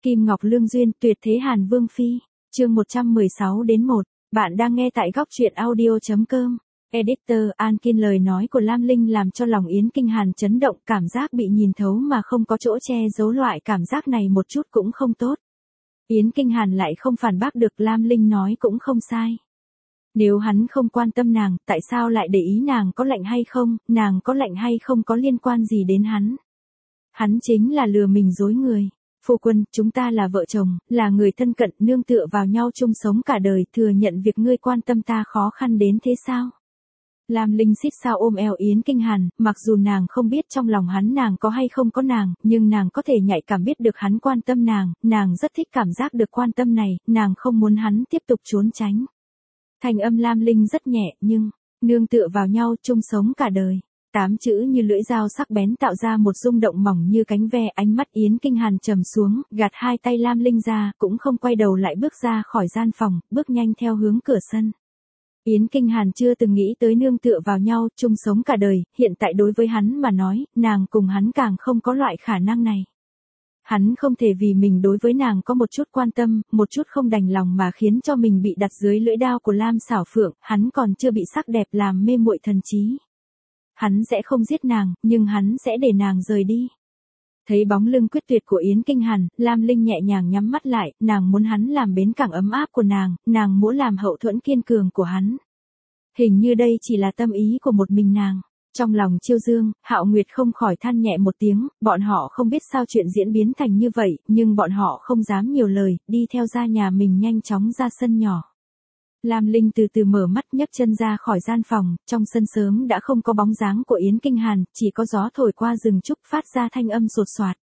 Kim Ngọc Lương Duyên, tuyệt thế Hàn Vương Phi, chương 116-1, bạn đang nghe tại góc truyện audio.com. Editor An Kiên. Lời nói của Lam Linh làm cho lòng Yến Kinh Hàn chấn động, cảm giác bị nhìn thấu mà không có chỗ che giấu, loại cảm giác này một chút cũng không tốt. Yến Kinh Hàn lại không phản bác được, Lam Linh nói cũng không sai. Nếu hắn không quan tâm nàng, tại sao lại để ý nàng có lạnh hay không, nàng có lạnh hay không có liên quan gì đến hắn. Hắn chính là lừa mình dối người. Phu quân, chúng ta là vợ chồng, là người thân cận, nương tựa vào nhau chung sống cả đời, thừa nhận việc ngươi quan tâm ta khó khăn đến thế sao? Lam Linh xít sao ôm eo Yến Kinh Hàn, mặc dù nàng không biết trong lòng hắn nàng có hay không có nàng, nhưng nàng có thể nhạy cảm biết được hắn quan tâm nàng rất thích cảm giác được quan tâm này, nàng không muốn hắn tiếp tục trốn tránh. Thành âm Lam Linh rất nhẹ, nhưng, nương tựa vào nhau chung sống cả đời. 8 chữ như lưỡi dao sắc bén tạo ra một rung động mỏng như cánh ve, ánh mắt Yến Kinh Hàn trầm xuống, gạt hai tay Lam Linh ra, cũng không quay đầu lại bước ra khỏi gian phòng, bước nhanh theo hướng cửa sân. Yến Kinh Hàn chưa từng nghĩ tới nương tựa vào nhau, chung sống cả đời, hiện tại đối với hắn mà nói, nàng cùng hắn càng không có loại khả năng này. Hắn không thể vì mình đối với nàng có một chút quan tâm, một chút không đành lòng mà khiến cho mình bị đặt dưới lưỡi đao của Lam Xảo Phượng, hắn còn chưa bị sắc đẹp làm mê muội thần trí. Hắn sẽ không giết nàng, nhưng hắn sẽ để nàng rời đi. Thấy bóng lưng quyết tuyệt của Yến Kinh Hàn, Lam Linh nhẹ nhàng nhắm mắt lại, nàng muốn hắn làm bến cảng ấm áp của nàng muốn làm hậu thuẫn kiên cường của hắn. Hình như đây chỉ là tâm ý của một mình nàng. Trong lòng Chiêu Dương, Hạo Nguyệt không khỏi than nhẹ một tiếng, bọn họ không biết sao chuyện diễn biến thành như vậy, nhưng bọn họ không dám nhiều lời, đi theo ra nhà mình nhanh chóng ra sân nhỏ. Lam Linh từ từ mở mắt, nhấc chân ra khỏi gian phòng, trong sân sớm đã không có bóng dáng của Yến Kinh Hàn, chỉ có gió thổi qua rừng trúc phát ra thanh âm sột soạt.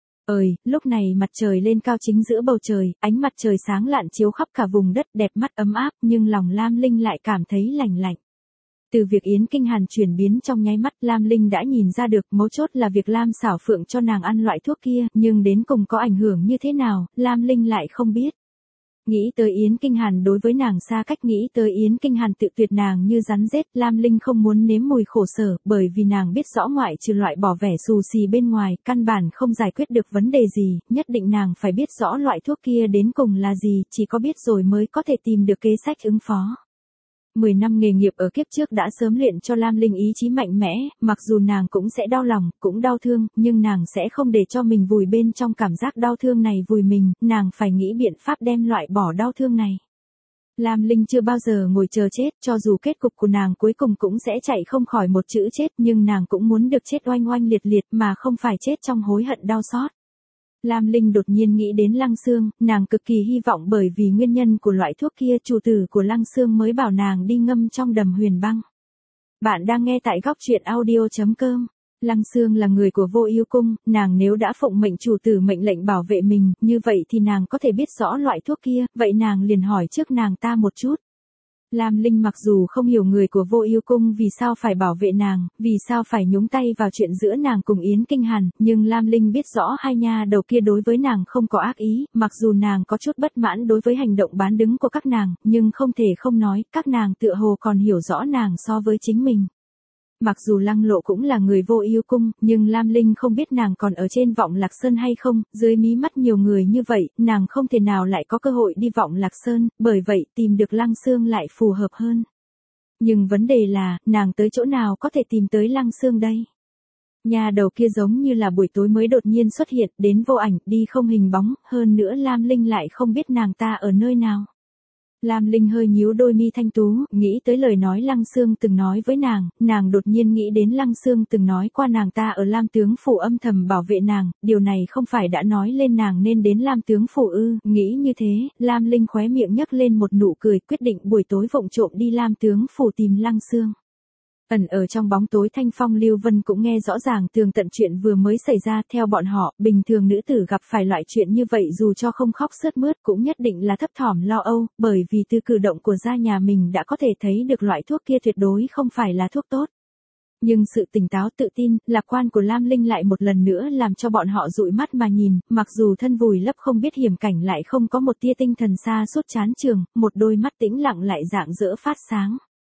Lúc này mặt trời lên cao chính giữa bầu trời, ánh mặt trời sáng lạn chiếu khắp cả vùng đất, đẹp mắt ấm áp, nhưng lòng Lam Linh lại cảm thấy lạnh lạnh. Từ việc Yến Kinh Hàn chuyển biến trong nháy mắt, Lam Linh đã nhìn ra được, mấu chốt là việc Lam Xảo Phượng cho nàng ăn loại thuốc kia, nhưng đến cùng có ảnh hưởng như thế nào, Lam Linh lại không biết. Nghĩ tới Yến Kinh Hàn đối với nàng xa cách, nghĩ tới Yến Kinh Hàn tự tuyệt nàng như rắn rết, Lam Linh không muốn nếm mùi khổ sở, bởi vì nàng biết rõ ngoại trừ loại bỏ vẻ xù xì bên ngoài, căn bản không giải quyết được vấn đề gì, nhất định nàng phải biết rõ loại thuốc kia đến cùng là gì, chỉ có biết rồi mới có thể tìm được kế sách ứng phó. 10 năm nghề nghiệp ở kiếp trước đã sớm luyện cho Lam Linh ý chí mạnh mẽ, mặc dù nàng cũng sẽ đau lòng, cũng đau thương, nhưng nàng sẽ không để cho mình vùi bên trong cảm giác đau thương này vùi mình, nàng phải nghĩ biện pháp đem loại bỏ đau thương này. Lam Linh chưa bao giờ ngồi chờ chết, cho dù kết cục của nàng cuối cùng cũng sẽ chạy không khỏi một chữ chết, nhưng nàng cũng muốn được chết oanh oanh liệt liệt mà không phải chết trong hối hận đau xót. Lam Linh đột nhiên nghĩ đến Lăng Xương, nàng cực kỳ hy vọng bởi vì nguyên nhân của loại thuốc kia chủ tử của Lăng Xương mới bảo nàng đi ngâm trong đầm huyền băng. Bạn đang nghe tại góc truyện audio.com. Lăng Xương là người của Vô Ưu Cung, nàng nếu đã phụng mệnh chủ tử mệnh lệnh bảo vệ mình, như vậy thì nàng có thể biết rõ loại thuốc kia, vậy nàng liền hỏi trước nàng ta một chút. Lam Linh mặc dù không hiểu người của Vô Ưu Cung vì sao phải bảo vệ nàng, vì sao phải nhúng tay vào chuyện giữa nàng cùng Yến Kinh Hàn, nhưng Lam Linh biết rõ hai nha đầu kia đối với nàng không có ác ý, mặc dù nàng có chút bất mãn đối với hành động bán đứng của các nàng, nhưng không thể không nói, các nàng tựa hồ còn hiểu rõ nàng so với chính mình. Mặc dù Lăng Lộ cũng là người Vô Ưu Cung, nhưng Lam Linh không biết nàng còn ở trên Vọng Lạc Sơn hay không, dưới mí mắt nhiều người như vậy, nàng không thể nào lại có cơ hội đi Vọng Lạc Sơn, bởi vậy tìm được Lăng Xương lại phù hợp hơn. Nhưng vấn đề là, nàng tới chỗ nào có thể tìm tới Lăng Xương đây? Nhà đầu kia giống như là buổi tối mới đột nhiên xuất hiện, đến vô ảnh, đi không hình bóng, hơn nữa Lam Linh lại không biết nàng ta ở nơi nào. Lam Linh hơi nhíu đôi mi thanh tú, nghĩ tới lời nói Lăng Xương từng nói với nàng đột nhiên nghĩ đến Lăng Xương từng nói qua nàng ta ở Lam Tướng Phủ âm thầm bảo vệ nàng, điều này không phải đã nói lên nàng nên đến Lam Tướng Phủ ư, nghĩ như thế, Lam Linh khóe miệng nhấc lên một nụ cười, quyết định buổi tối vụng trộm đi Lam Tướng Phủ tìm Lăng Xương. Ẩn ở trong bóng tối, Thanh Phong Lưu Vân cũng nghe rõ ràng tường tận chuyện vừa mới xảy ra, theo bọn họ, bình thường nữ tử gặp phải loại chuyện như vậy dù cho không khóc sướt mướt cũng nhất định là thấp thỏm lo âu, bởi vì từ cử động của gia nhà mình đã có thể thấy được loại thuốc kia tuyệt đối không phải là thuốc tốt. Nhưng sự tỉnh táo tự tin, lạc quan của Lam Linh lại một lần nữa làm cho bọn họ dụi mắt mà nhìn, mặc dù thân vùi lấp không biết hiểm cảnh lại không có một tia tinh thần xa suốt chán trường, một đôi mắt tĩnh lặng lại rạng rỡ phát sáng.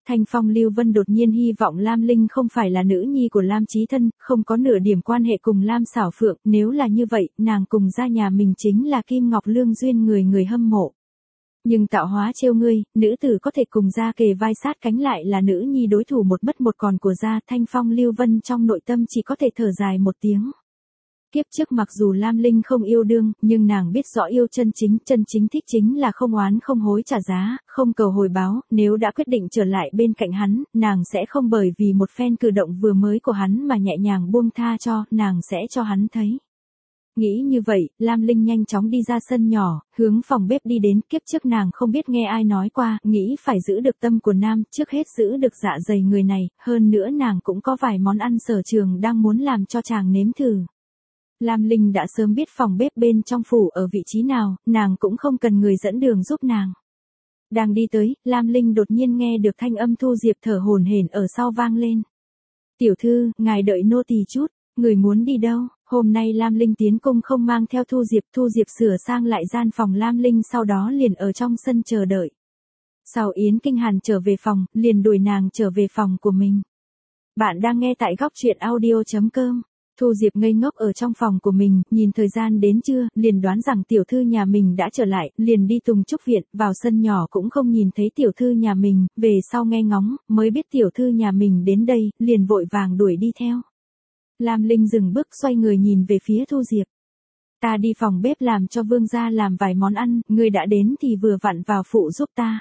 Thanh Phong Lưu Vân đột nhiên hy vọng Lam Linh không phải là nữ nhi của Lam Chí Thân, không có nửa điểm quan hệ cùng Lam Xảo Phượng, nếu là như vậy, nàng cùng gia nhà mình chính là Kim Ngọc Lương duyên người người hâm mộ. Nhưng tạo hóa trêu ngươi, nữ tử có thể cùng gia kề vai sát cánh lại là nữ nhi đối thủ một mất một còn của gia. Thanh Phong Lưu Vân trong nội tâm chỉ có thể thở dài một tiếng. Kiếp trước mặc dù Lam Linh không yêu đương, nhưng nàng biết rõ yêu chân chính thích chính là không oán không hối trả giá, không cầu hồi báo, nếu đã quyết định trở lại bên cạnh hắn, nàng sẽ không bởi vì một phen cử động vừa mới của hắn mà nhẹ nhàng buông tha cho, nàng sẽ cho hắn thấy. Nghĩ như vậy, Lam Linh nhanh chóng đi ra sân nhỏ, hướng phòng bếp đi đến. Kiếp trước nàng không biết nghe ai nói qua, nghĩ phải giữ được tâm của nam, trước hết giữ được dạ dày người này, hơn nữa nàng cũng có vài món ăn sở trường đang muốn làm cho chàng nếm thử. Lam Linh đã sớm biết phòng bếp bên trong phủ ở vị trí nào, nàng cũng không cần người dẫn đường giúp nàng. Đang đi tới, Lam Linh đột nhiên nghe được thanh âm Thu Diệp thở hổn hển ở sau vang lên. Tiểu thư, ngài đợi nô tỳ chút, người muốn đi đâu? Hôm nay Lam Linh tiến cung không mang theo Thu Diệp sửa sang lại gian phòng Lam Linh sau đó liền ở trong sân chờ đợi. Sau Yến Kinh Hàn trở về phòng, liền đuổi nàng trở về phòng của mình. Bạn đang nghe tại góc truyện audio.com. Thu Diệp ngây ngốc ở trong phòng của mình, nhìn thời gian đến trưa, liền đoán rằng tiểu thư nhà mình đã trở lại, liền đi Tùng Trúc Viện, vào sân nhỏ cũng không nhìn thấy tiểu thư nhà mình, về sau nghe ngóng, mới biết tiểu thư nhà mình đến đây, liền vội vàng đuổi đi theo. Lam Linh dừng bước xoay người nhìn về phía Thu Diệp. Ta đi phòng bếp làm cho vương gia làm vài món ăn, ngươi đã đến thì vừa vặn vào phụ giúp ta.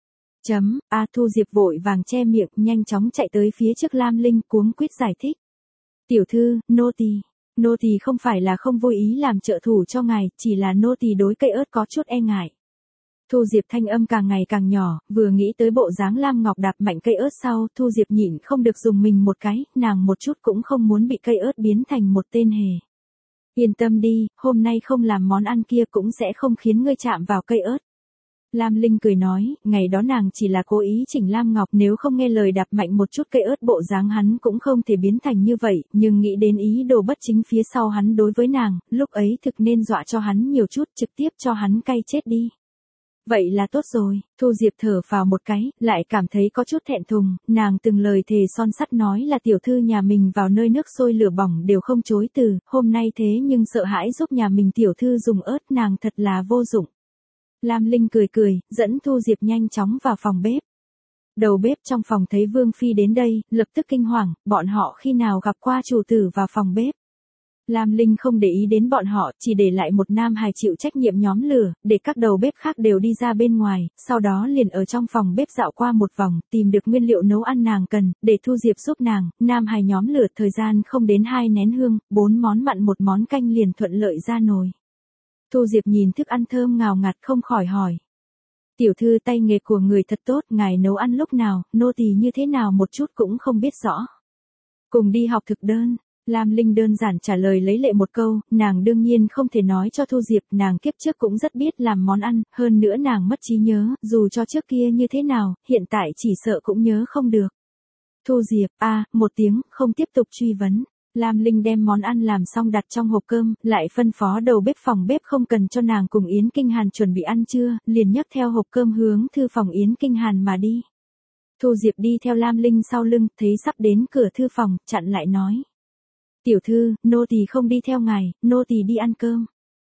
Thu Diệp vội vàng che miệng, nhanh chóng chạy tới phía trước Lam Linh cuống quýt giải thích. Tiểu thư, nô tỳ không phải là không vô ý làm trợ thủ cho ngài, chỉ là nô tỳ đối cây ớt có chút e ngại. Thu Diệp thanh âm càng ngày càng nhỏ, vừa nghĩ tới bộ dáng Lam Ngọc đạp mạnh cây ớt sau, Thu Diệp nhịn không được dùng mình một cái, nàng một chút cũng không muốn bị cây ớt biến thành một tên hề. Yên tâm đi, hôm nay không làm món ăn kia cũng sẽ không khiến ngươi chạm vào cây ớt. Lam Linh cười nói, ngày đó nàng chỉ là cố ý chỉnh Lam Ngọc, nếu không nghe lời đạp mạnh một chút cây ớt bộ dáng hắn cũng không thể biến thành như vậy, nhưng nghĩ đến ý đồ bất chính phía sau hắn đối với nàng, lúc ấy thực nên dọa cho hắn nhiều chút, trực tiếp cho hắn cay chết đi. Vậy là tốt rồi, Thu Diệp thở phào một cái, lại cảm thấy có chút thẹn thùng, nàng từng lời thề son sắt nói là tiểu thư nhà mình vào nơi nước sôi lửa bỏng đều không chối từ, hôm nay thế nhưng sợ hãi giúp nhà mình tiểu thư dùng ớt, nàng thật là vô dụng. Lam Linh cười, dẫn Thu Diệp nhanh chóng vào phòng bếp. Đầu bếp trong phòng thấy Vương Phi đến đây, lập tức kinh hoàng, bọn họ khi nào gặp qua chủ tử vào phòng bếp. Lam Linh không để ý đến bọn họ, chỉ để lại một nam hài chịu trách nhiệm nhóm lửa, để các đầu bếp khác đều đi ra bên ngoài, sau đó liền ở trong phòng bếp dạo qua một vòng, tìm được nguyên liệu nấu ăn nàng cần, để Thu Diệp giúp nàng, nam hài nhóm lửa thời gian không đến 2 nén hương, 4 món mặn một món canh liền thuận lợi ra nồi. Thu Diệp nhìn thức ăn thơm ngào ngạt không khỏi hỏi. Tiểu thư tay nghề của người thật tốt, ngài nấu ăn lúc nào, nô tỳ như thế nào một chút cũng không biết rõ. Cùng đi học thực đơn. Lam Linh đơn giản trả lời lấy lệ một câu, nàng đương nhiên không thể nói cho Thu Diệp, nàng kiếp trước cũng rất biết làm món ăn, hơn nữa nàng mất trí nhớ, dù cho trước kia như thế nào, hiện tại chỉ sợ cũng nhớ không được. Thu Diệp, một tiếng, không tiếp tục truy vấn. Lam Linh đem món ăn làm xong đặt trong hộp cơm, lại phân phó đầu bếp phòng bếp không cần cho nàng cùng Yến Kinh Hàn chuẩn bị ăn trưa, liền nhấc theo hộp cơm hướng thư phòng Yến Kinh Hàn mà đi. Thu Diệp đi theo Lam Linh sau lưng, thấy sắp đến cửa thư phòng, chặn lại nói. Tiểu thư, nô tỳ không đi theo ngài, nô tỳ đi ăn cơm.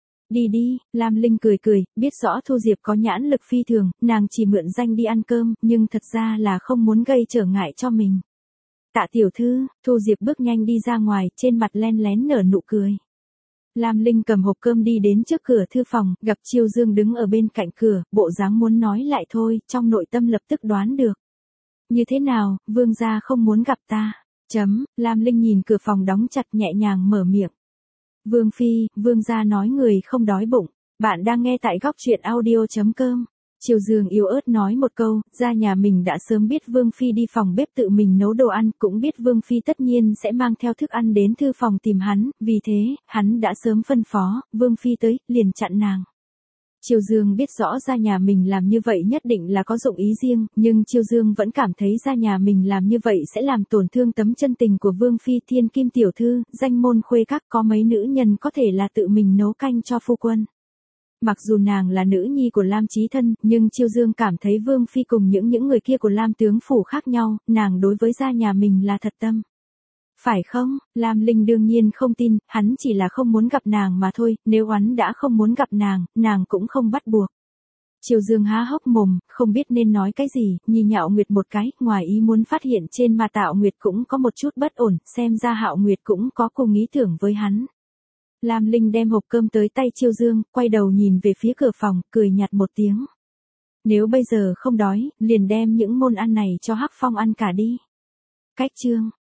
Đi, Lam Linh cười, biết rõ Thu Diệp có nhãn lực phi thường, nàng chỉ mượn danh đi ăn cơm, nhưng thật ra là không muốn gây trở ngại cho mình. Tạ tiểu thư, Thu Diệp bước nhanh đi ra ngoài, trên mặt len lén nở nụ cười. Lam Linh cầm hộp cơm đi đến trước cửa thư phòng, gặp Chiêu Dương đứng ở bên cạnh cửa, bộ dáng muốn nói lại thôi, trong nội tâm lập tức đoán được. Như thế nào, vương gia không muốn gặp ta? Lam Linh nhìn cửa phòng đóng chặt nhẹ nhàng mở miệng. Vương Phi, vương gia nói người không đói bụng. Bạn đang nghe tại góc truyện audio.com. Chiêu Dương yếu ớt nói một câu, ra nhà mình đã sớm biết Vương Phi đi phòng bếp tự mình nấu đồ ăn, cũng biết Vương Phi tất nhiên sẽ mang theo thức ăn đến thư phòng tìm hắn, vì thế, hắn đã sớm phân phó, Vương Phi tới, liền chặn nàng. Chiêu Dương biết rõ ra nhà mình làm như vậy nhất định là có dụng ý riêng, nhưng Chiêu Dương vẫn cảm thấy ra nhà mình làm như vậy sẽ làm tổn thương tấm chân tình của Vương Phi. Thiên Kim tiểu thư, danh môn khuê các, có mấy nữ nhân có thể là tự mình nấu canh cho phu quân. mặc dù nàng là nữ nhi của Lam Chí Thân, nhưng Chiêu Dương cảm thấy Vương Phi cùng những người kia của Lam tướng phủ khác nhau, nàng đối với gia nhà mình là thật tâm. Phải không? Lam Linh đương nhiên không tin, hắn chỉ là không muốn gặp nàng mà thôi, nếu hắn đã không muốn gặp nàng cũng không bắt buộc. Chiêu Dương há hốc mồm, không biết nên nói cái gì, nhìn Hạo Nguyệt một cái, ngoài ý muốn phát hiện trên mà Tạo Nguyệt cũng có một chút bất ổn, xem ra Hạo Nguyệt cũng có cùng ý tưởng với hắn. Lam Linh đem hộp cơm tới tay Chiêu Dương, quay đầu nhìn về phía cửa phòng, cười nhạt một tiếng. Nếu bây giờ không đói, liền đem những môn ăn này cho Hắc Phong ăn cả đi. Cách chương